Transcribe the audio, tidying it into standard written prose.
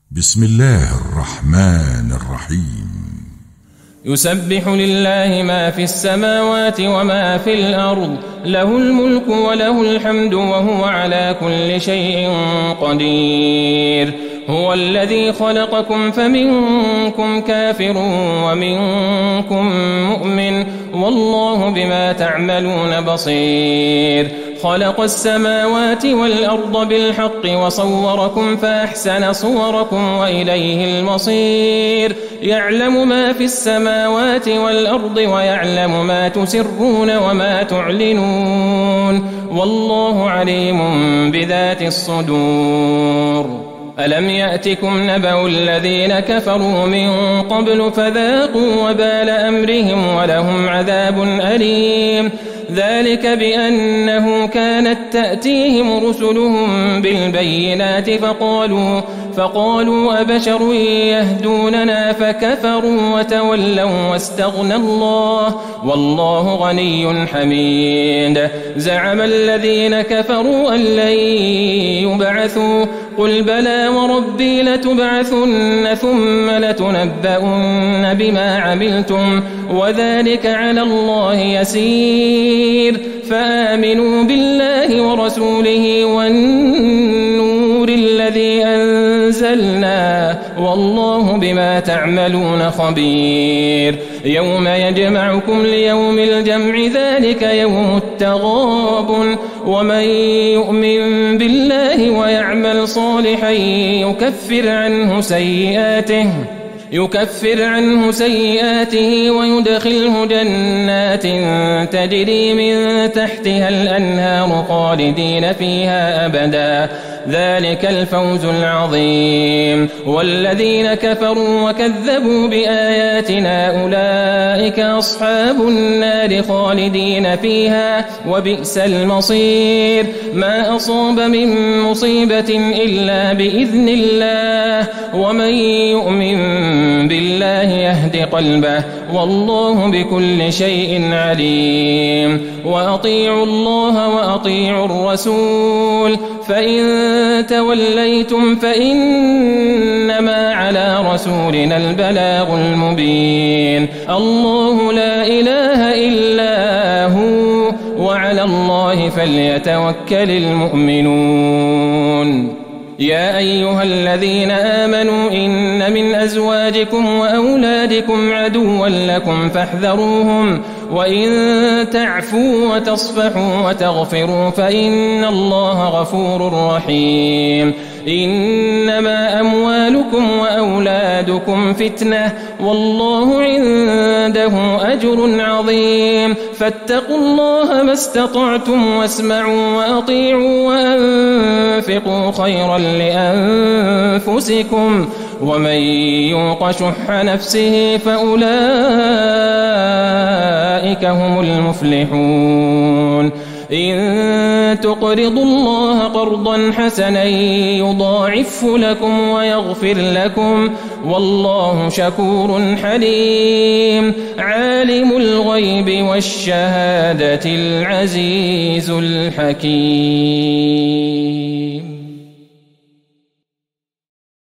بسم الله الرحمن الرحيم. يسبح لله ما في السماوات وما في الأرض، له الملك وله الحمد وهو على كل شيء قدير. هو الذي خلقكم فمنكم كافر ومنكم مؤمن، والله بما تعملون بصير. خلق السماوات والأرض بالحق وصوركم فأحسن صوركم وإليه المصير. يعلم ما في السماوات والأرض ويعلم ما تسرون وما تعلنون، والله عليم بذات الصدور. ألم يأتكم نبأ الذين كفروا من قبل فذاقوا وبال أمرهم ولهم عذاب أليم. ذلك بأنه كانت تأتيهم رسلهم بالبينات فقالوا أبشر يهدوننا فكفروا وتولوا واستغنى الله والله غني حميد. زعم الذين كفروا أن لن يبعثوا، قل بلى وربي لتبعثن ثم لتنبؤن بما عملتم وذلك على الله يسير. فآمنوا بالله ورسوله والنور الذي أنزلنا والله بما تعملون خبير. يوم يجمعكم ليوم الجمع ذلك يوم التغابن، ومن يؤمن بالله ويعمل صالحا يكفر عنه سيئاته ويدخله جنات تجري من تحتها الأنهار خالدين فيها أبدا، ذلك الفوز العظيم. والذين كفروا وكذبوا بآياتنا أولئك أصحاب النار خالدين فيها وبئس المصير. ما أصاب من مصيبة إلا بإذن الله، ومن يؤمن بالله يهد قلبه والله بكل شيء عليم. وأطيعوا الله وأطيعوا الرسول، فإن توليتم فإنما على رسولنا البلاغ المبين. الله لا إله إلا هو وعلى الله فليتوكل المؤمنون. يا أيها الذين آمنوا إن من أزواجكم وأولادكم عدوا لكم فاحذروهم، وإن تعفوا وتصفحوا وتغفروا فإن الله غفور رحيم. إنما أموالكم وأولادكم فتنة والله عنده أجر عظيم. فاتقوا الله ما استطعتم واسمعوا وأطيعوا وأنفقوا خيرا لأنفسكم، ومن يوق شح نفسه فأولئك هم المفلحون. إن تقرضوا الله قرضا حسنا يضاعفه لكم ويغفر لكم والله شكور حليم. عالم الغيب والشهادة العزيز الحكيم.